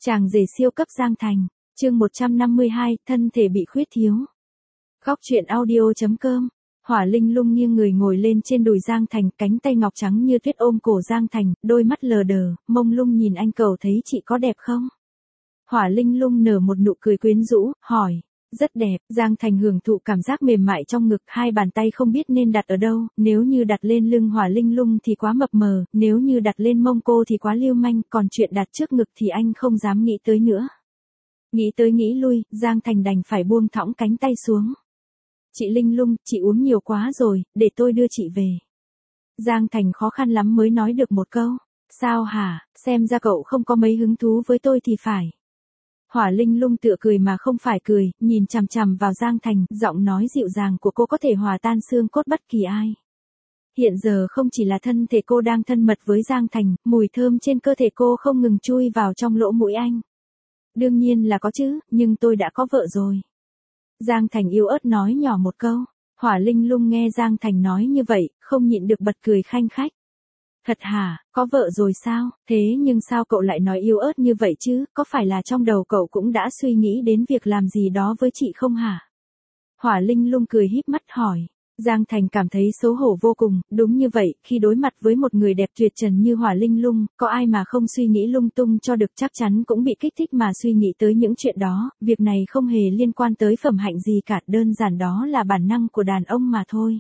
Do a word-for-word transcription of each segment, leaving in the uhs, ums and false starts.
Chàng rể siêu cấp Giang Thành, chương một trăm năm mươi hai, thân thể bị khuyết thiếu. Góc truyện audio chấm com. Hỏa Linh Lung nghiêng người ngồi lên trên đùi Giang Thành, cánh tay ngọc trắng như tuyết ôm cổ Giang Thành, đôi mắt lờ đờ, mông lung nhìn anh, cậu thấy chị có đẹp không? Hỏa Linh Lung nở một nụ cười quyến rũ, hỏi. Rất đẹp. Giang Thành hưởng thụ cảm giác mềm mại trong ngực, hai bàn tay không biết nên đặt ở đâu, nếu như đặt lên lưng Hỏa Linh Lung thì quá mập mờ, nếu như đặt lên mông cô thì quá lưu manh, còn chuyện đặt trước ngực thì anh không dám nghĩ tới nữa. Nghĩ tới nghĩ lui, Giang Thành đành phải buông thõng cánh tay xuống. Chị Linh Lung, chị uống nhiều quá rồi, để tôi đưa chị về. Giang Thành khó khăn lắm mới nói được một câu. Sao hả, xem ra cậu không có mấy hứng thú với tôi thì phải. Hỏa Linh Lung tựa cười mà không phải cười, nhìn chằm chằm vào Giang Thành, giọng nói dịu dàng của cô có thể hòa tan xương cốt bất kỳ ai. Hiện giờ không chỉ là thân thể cô đang thân mật với Giang Thành, mùi thơm trên cơ thể cô không ngừng chui vào trong lỗ mũi anh. Đương nhiên là có chứ, nhưng tôi đã có vợ rồi. Giang Thành yếu ớt nói nhỏ một câu. Hỏa Linh Lung nghe Giang Thành nói như vậy, không nhịn được bật cười khanh khách. Thật hả, có vợ rồi sao, thế nhưng sao cậu lại nói yếu ớt như vậy chứ, có phải là trong đầu cậu cũng đã suy nghĩ đến việc làm gì đó với chị không hả? Hỏa Linh Lung cười híp mắt hỏi. Giang Thành cảm thấy xấu hổ vô cùng, đúng như vậy, khi đối mặt với một người đẹp tuyệt trần như Hỏa Linh Lung, có ai mà không suy nghĩ lung tung cho được, chắc chắn cũng bị kích thích mà suy nghĩ tới những chuyện đó, việc này không hề liên quan tới phẩm hạnh gì cả, đơn giản đó là bản năng của đàn ông mà thôi.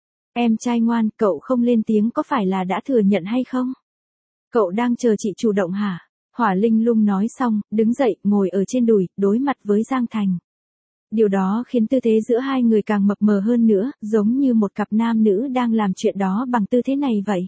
Em trai ngoan, cậu không lên tiếng có phải là đã thừa nhận hay không? Cậu đang chờ chị chủ động hả? Hỏa Linh Lung nói xong, đứng dậy, ngồi ở trên đùi, đối mặt với Giang Thành. Điều đó khiến tư thế giữa hai người càng mập mờ hơn nữa, giống như một cặp nam nữ đang làm chuyện đó bằng tư thế này vậy.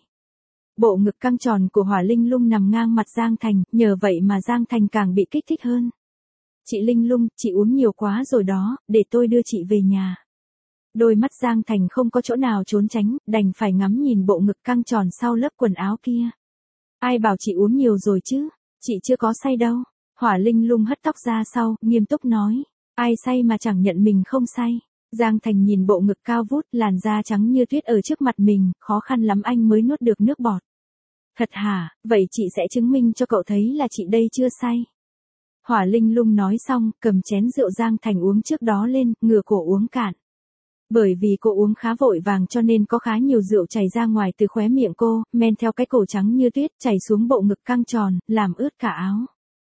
Bộ ngực căng tròn của Hỏa Linh Lung nằm ngang mặt Giang Thành, nhờ vậy mà Giang Thành càng bị kích thích hơn. Chị Linh Lung, chị uống nhiều quá rồi đó, để tôi đưa chị về nhà. Đôi mắt Giang Thành không có chỗ nào trốn tránh, đành phải ngắm nhìn bộ ngực căng tròn sau lớp quần áo kia. Ai bảo chị uống nhiều rồi chứ, chị chưa có say đâu. Hỏa Linh Lung hất tóc ra sau, nghiêm túc nói. Ai say mà chẳng nhận mình không say. Giang Thành nhìn bộ ngực cao vút, làn da trắng như tuyết ở trước mặt mình, khó khăn lắm anh mới nuốt được nước bọt. Thật hả, vậy chị sẽ chứng minh cho cậu thấy là chị đây chưa say. Hỏa Linh Lung nói xong, cầm chén rượu Giang Thành uống trước đó lên, ngửa cổ uống cạn. Bởi vì cô uống khá vội vàng cho nên có khá nhiều rượu chảy ra ngoài từ khóe miệng cô, men theo cái cổ trắng như tuyết, chảy xuống bộ ngực căng tròn, làm ướt cả áo.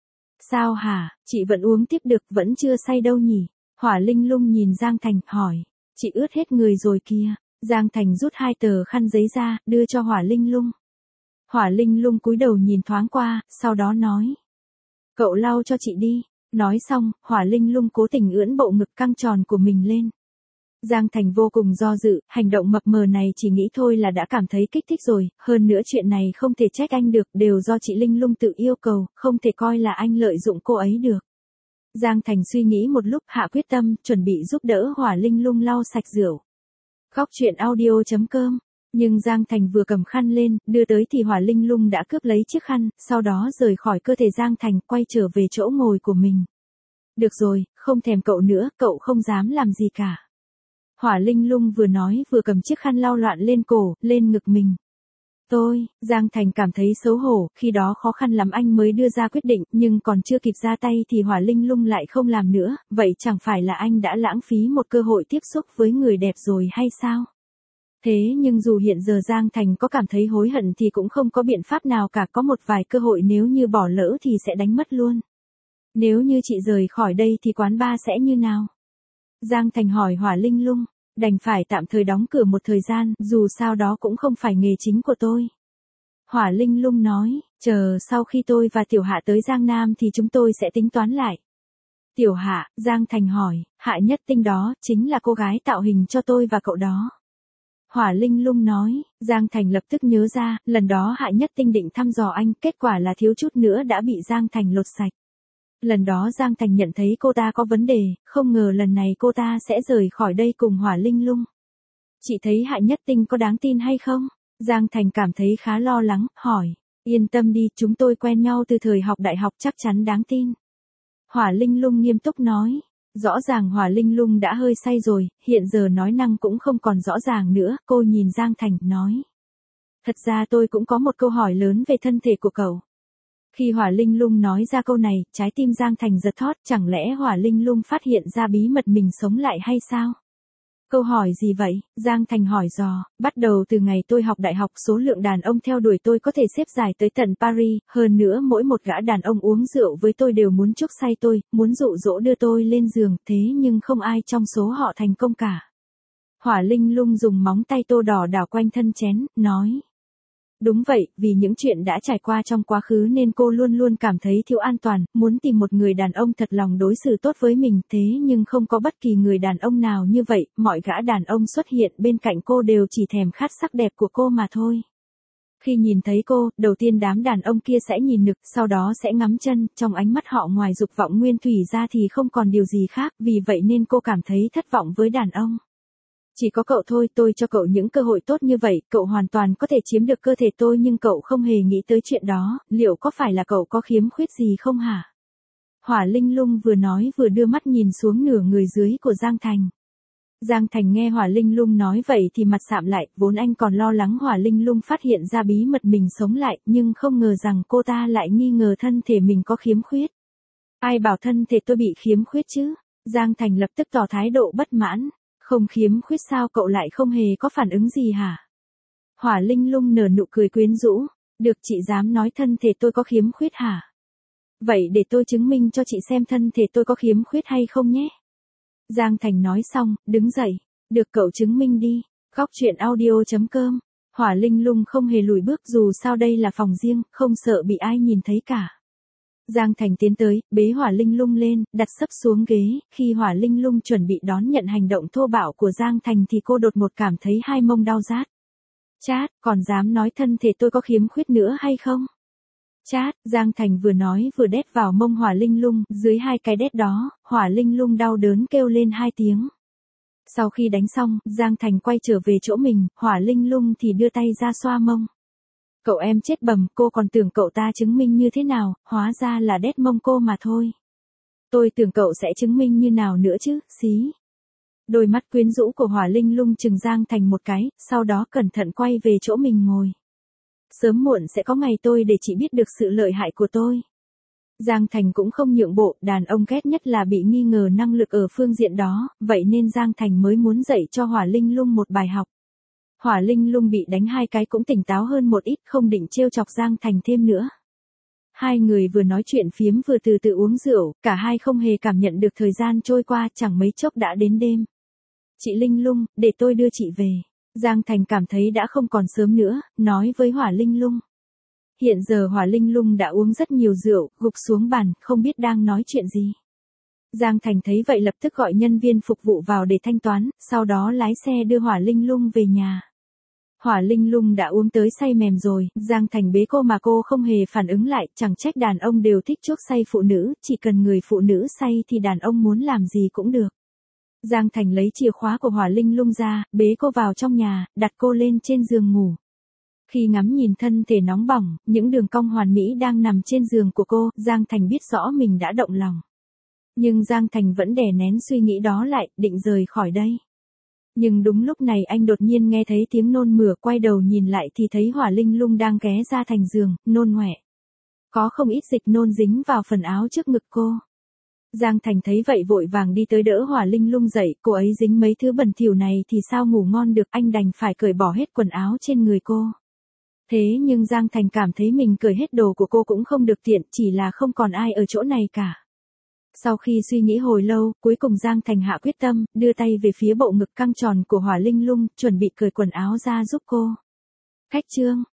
Sao hả, chị vẫn uống tiếp được, vẫn chưa say đâu nhỉ? Hỏa Linh Lung nhìn Giang Thành, hỏi. Chị ướt hết người rồi kìa. Giang Thành rút hai tờ khăn giấy ra, đưa cho Hỏa Linh Lung. Hỏa Linh Lung cúi đầu nhìn thoáng qua, sau đó nói. Cậu lau cho chị đi. Nói xong, Hỏa Linh Lung cố tình ưỡn bộ ngực căng tròn của mình lên. Giang Thành vô cùng do dự, hành động mập mờ này chỉ nghĩ thôi là đã cảm thấy kích thích rồi, hơn nữa chuyện này không thể trách anh được, đều do chị Linh Lung tự yêu cầu, không thể coi là anh lợi dụng cô ấy được. Giang Thành suy nghĩ một lúc, hạ quyết tâm, chuẩn bị giúp đỡ Hỏa Linh Lung lau sạch rượu. Góc truyện audio chấm com. Nhưng Giang Thành vừa cầm khăn lên, đưa tới thì Hỏa Linh Lung đã cướp lấy chiếc khăn, sau đó rời khỏi cơ thể Giang Thành, quay trở về chỗ ngồi của mình. Được rồi, không thèm cậu nữa, cậu không dám làm gì cả. Hỏa Linh Lung vừa nói vừa cầm chiếc khăn lau loạn lên cổ, lên ngực mình. Tôi, Giang Thành cảm thấy xấu hổ, khi đó khó khăn lắm anh mới đưa ra quyết định, nhưng còn chưa kịp ra tay thì Hỏa Linh Lung lại không làm nữa, vậy chẳng phải là anh đã lãng phí một cơ hội tiếp xúc với người đẹp rồi hay sao? Thế nhưng dù hiện giờ Giang Thành có cảm thấy hối hận thì cũng không có biện pháp nào cả, có một vài cơ hội nếu như bỏ lỡ thì sẽ đánh mất luôn. Nếu như chị rời khỏi đây thì quán bar sẽ như nào? Giang Thành hỏi Hỏa Linh Lung, đành phải tạm thời đóng cửa một thời gian, dù sao đó cũng không phải nghề chính của tôi. Hỏa Linh Lung nói, chờ sau khi tôi và Tiểu Hạ tới Giang Nam thì chúng tôi sẽ tính toán lại. Tiểu Hạ, Giang Thành hỏi, Hạ Nhất Tinh đó, chính là cô gái tạo hình cho tôi và cậu đó. Hỏa Linh Lung nói, Giang Thành lập tức nhớ ra, lần đó Hạ Nhất Tinh định thăm dò anh, kết quả là thiếu chút nữa đã bị Giang Thành lột sạch. Lần đó Giang Thành nhận thấy cô ta có vấn đề, không ngờ lần này cô ta sẽ rời khỏi đây cùng Hỏa Linh Lung. Chị thấy Hạ Nhất Tinh có đáng tin hay không? Giang Thành cảm thấy khá lo lắng, hỏi. Yên tâm đi, chúng tôi quen nhau từ thời học đại học, chắc chắn đáng tin. Hỏa Linh Lung nghiêm túc nói. Rõ ràng Hỏa Linh Lung đã hơi say rồi, hiện giờ nói năng cũng không còn rõ ràng nữa, cô nhìn Giang Thành, nói. Thật ra tôi cũng có một câu hỏi lớn về thân thể của cậu. Khi Hỏa Linh Lung nói ra câu này, trái tim Giang Thành giật thót, chẳng lẽ Hỏa Linh Lung phát hiện ra bí mật mình sống lại hay sao? Câu hỏi gì vậy? Giang Thành hỏi dò, bắt đầu từ ngày tôi học đại học số lượng đàn ông theo đuổi tôi có thể xếp dài tới tận Paris, hơn nữa mỗi một gã đàn ông uống rượu với tôi đều muốn chuốc say tôi, muốn dụ dỗ đưa tôi lên giường, thế nhưng không ai trong số họ thành công cả. Hỏa Linh Lung dùng móng tay tô đỏ đảo quanh thân chén, nói. Đúng vậy, vì những chuyện đã trải qua trong quá khứ nên cô luôn luôn cảm thấy thiếu an toàn, muốn tìm một người đàn ông thật lòng đối xử tốt với mình, thế nhưng không có bất kỳ người đàn ông nào như vậy, mọi gã đàn ông xuất hiện bên cạnh cô đều chỉ thèm khát sắc đẹp của cô mà thôi. Khi nhìn thấy cô, đầu tiên đám đàn ông kia sẽ nhìn nực, sau đó sẽ ngắm chân, trong ánh mắt họ ngoài dục vọng nguyên thủy ra thì không còn điều gì khác, vì vậy nên cô cảm thấy thất vọng với đàn ông. Chỉ có cậu thôi, tôi cho cậu những cơ hội tốt như vậy, cậu hoàn toàn có thể chiếm được cơ thể tôi nhưng cậu không hề nghĩ tới chuyện đó, liệu có phải là cậu có khiếm khuyết gì không hả? Hỏa Linh Lung vừa nói vừa đưa mắt nhìn xuống nửa người dưới của Giang Thành. Giang Thành nghe Hỏa Linh Lung nói vậy thì mặt sạm lại, vốn anh còn lo lắng Hỏa Linh Lung phát hiện ra bí mật mình sống lại, nhưng không ngờ rằng cô ta lại nghi ngờ thân thể mình có khiếm khuyết. Ai bảo thân thể tôi bị khiếm khuyết chứ? Giang Thành lập tức tỏ thái độ bất mãn. Không khiếm khuyết sao cậu lại không hề có phản ứng gì hả? Hỏa Linh Lung nở nụ cười quyến rũ, được chị dám nói thân thể tôi có khiếm khuyết hả? Vậy để tôi chứng minh cho chị xem thân thể tôi có khiếm khuyết hay không nhé. Giang Thành nói xong, đứng dậy, được cậu chứng minh đi, góc truyện audio chấm com. Hỏa Linh Lung không hề lùi bước dù sao đây là phòng riêng, không sợ bị ai nhìn thấy cả. Giang Thành tiến tới, bế Hỏa Linh Lung lên, đặt sấp xuống ghế, khi Hỏa Linh Lung chuẩn bị đón nhận hành động thô bạo của Giang Thành thì cô đột ngột cảm thấy hai mông đau rát. Chát, còn dám nói thân thể tôi có khiếm khuyết nữa hay không? Chát, Giang Thành vừa nói vừa đét vào mông Hỏa Linh Lung, dưới hai cái đét đó, Hỏa Linh Lung đau đớn kêu lên hai tiếng. Sau khi đánh xong, Giang Thành quay trở về chỗ mình, Hỏa Linh Lung thì đưa tay ra xoa mông. Cậu em chết bầm, cô còn tưởng cậu ta chứng minh như thế nào, hóa ra là đét mông cô mà thôi. Tôi tưởng cậu sẽ chứng minh như nào nữa chứ, xí. Đôi mắt quyến rũ của Hỏa Linh Lung chừng Giang Thành một cái, sau đó cẩn thận quay về chỗ mình ngồi. Sớm muộn sẽ có ngày tôi để chị biết được sự lợi hại của tôi. Giang Thành cũng không nhượng bộ, đàn ông ghét nhất là bị nghi ngờ năng lực ở phương diện đó, vậy nên Giang Thành mới muốn dạy cho Hỏa Linh Lung một bài học. Hỏa Linh Lung bị đánh hai cái cũng tỉnh táo hơn một ít, không định trêu chọc Giang Thành thêm nữa. Hai người vừa nói chuyện phiếm vừa từ từ uống rượu, cả hai không hề cảm nhận được thời gian trôi qua, chẳng mấy chốc đã đến đêm. Chị Linh Lung, để tôi đưa chị về. Giang Thành cảm thấy đã không còn sớm nữa, nói với Hỏa Linh Lung. Hiện giờ Hỏa Linh Lung đã uống rất nhiều rượu, gục xuống bàn, không biết đang nói chuyện gì. Giang Thành thấy vậy lập tức gọi nhân viên phục vụ vào để thanh toán, sau đó lái xe đưa Hỏa Linh Lung về nhà. Hỏa Linh Lung đã uống tới say mềm rồi, Giang Thành bế cô mà cô không hề phản ứng lại, chẳng trách đàn ông đều thích chuốc say phụ nữ, chỉ cần người phụ nữ say thì đàn ông muốn làm gì cũng được. Giang Thành lấy chìa khóa của Hỏa Linh Lung ra, bế cô vào trong nhà, đặt cô lên trên giường ngủ. Khi ngắm nhìn thân thể nóng bỏng, những đường cong hoàn mỹ đang nằm trên giường của cô, Giang Thành biết rõ mình đã động lòng. Nhưng Giang Thành vẫn đè nén suy nghĩ đó lại, định rời khỏi đây. Nhưng đúng lúc này anh đột nhiên nghe thấy tiếng nôn mửa, quay đầu nhìn lại thì thấy Hỏa Linh Lung đang ghé ra thành giường, nôn ngoẹ. Có không ít dịch nôn dính vào phần áo trước ngực cô. Giang Thành thấy vậy vội vàng đi tới đỡ Hỏa Linh Lung dậy, cô ấy dính mấy thứ bẩn thỉu này thì sao ngủ ngon được, anh đành phải cởi bỏ hết quần áo trên người cô. Thế nhưng Giang Thành cảm thấy mình cởi hết đồ của cô cũng không được tiện, chỉ là không còn ai ở chỗ này cả. Sau khi suy nghĩ hồi lâu, cuối cùng Giang Thành hạ quyết tâm, đưa tay về phía bộ ngực căng tròn của Hỏa Linh Lung, chuẩn bị cởi quần áo ra giúp cô. Khách trương,